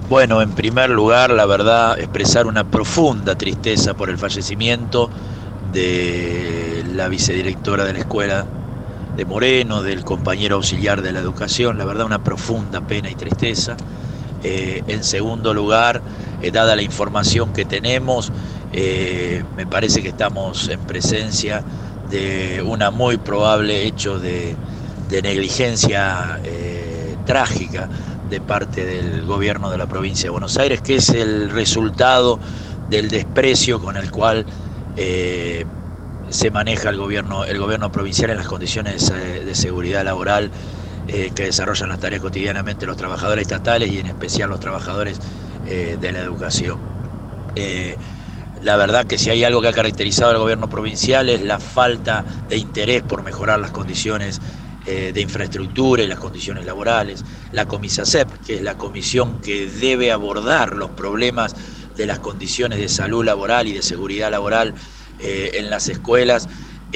Bueno, en primer lugar, la verdad, expresar una profunda tristeza por el fallecimiento de la vicedirectora de la escuela de Moreno, del compañero auxiliar de la educación, la verdad, una profunda pena y tristeza. En segundo lugar, dada la información que tenemos, me parece que estamos en presencia de una muy probable hecho de negligencia trágica de parte del gobierno de la provincia de Buenos Aires, que es el resultado del desprecio con el cual se maneja el gobierno provincial en las condiciones de seguridad laboral que desarrollan las tareas cotidianamente los trabajadores estatales y en especial los trabajadores de la educación. La verdad que si hay algo que ha caracterizado al gobierno provincial es la falta de interés por mejorar las condiciones de infraestructura y las condiciones laborales. La Comisacep, que es la comisión que debe abordar los problemas de las condiciones de salud laboral y de seguridad laboral en las escuelas,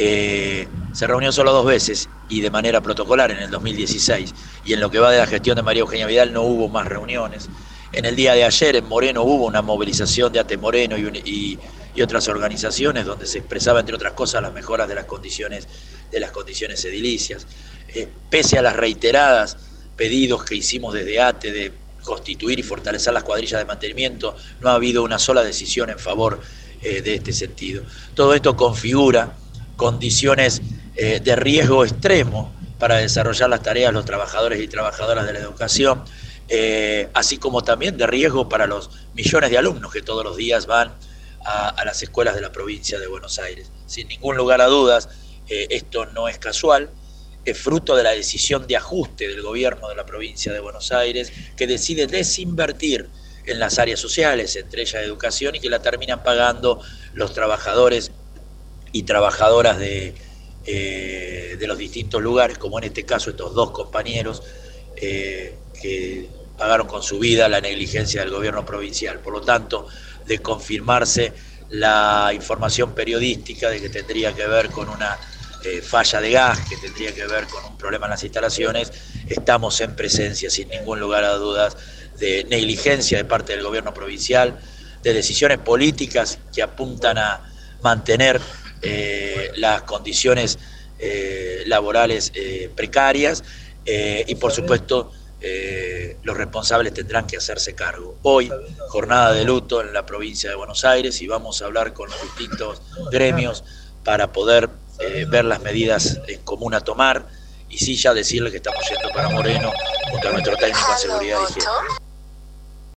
se reunió solo 2 veces y de manera protocolar en el 2016, y en lo que va de la gestión de María Eugenia Vidal no hubo más reuniones. En el día de ayer en Moreno hubo una movilización de ATE Moreno y otras organizaciones donde se expresaba, entre otras cosas, las mejoras de las condiciones edilicias. Pese a las reiteradas pedidos que hicimos desde ATE de constituir y fortalecer las cuadrillas de mantenimiento, no ha habido una sola decisión en favor de este sentido. Todo esto configura condiciones de riesgo extremo para desarrollar las tareas los trabajadores y trabajadoras de la educación, así como también de riesgo para los millones de alumnos que todos los días van a las escuelas de la provincia de Buenos Aires. Sin ningún lugar a dudas, esto no es casual, es fruto de la decisión de ajuste del gobierno de la provincia de Buenos Aires, que decide desinvertir en las áreas sociales, entre ellas educación, y que la terminan pagando los trabajadores y trabajadoras de los distintos lugares, como en este caso estos 2 compañeros que pagaron con su vida la negligencia del gobierno provincial. Por lo tanto, de confirmarse la información periodística de que tendría que ver con una falla de gas, que tendría que ver con un problema en las instalaciones, estamos en presencia, sin ningún lugar a dudas, de negligencia de parte del gobierno provincial, de decisiones políticas que apuntan a mantener las condiciones laborales precarias y por supuesto los responsables tendrán que hacerse cargo. Hoy, jornada de luto en la provincia de Buenos Aires, y vamos a hablar con los distintos gremios para poder ver las medidas en común a tomar, y sí ya decirle que estamos yendo para Moreno junto a nuestro técnico en seguridad y higiene.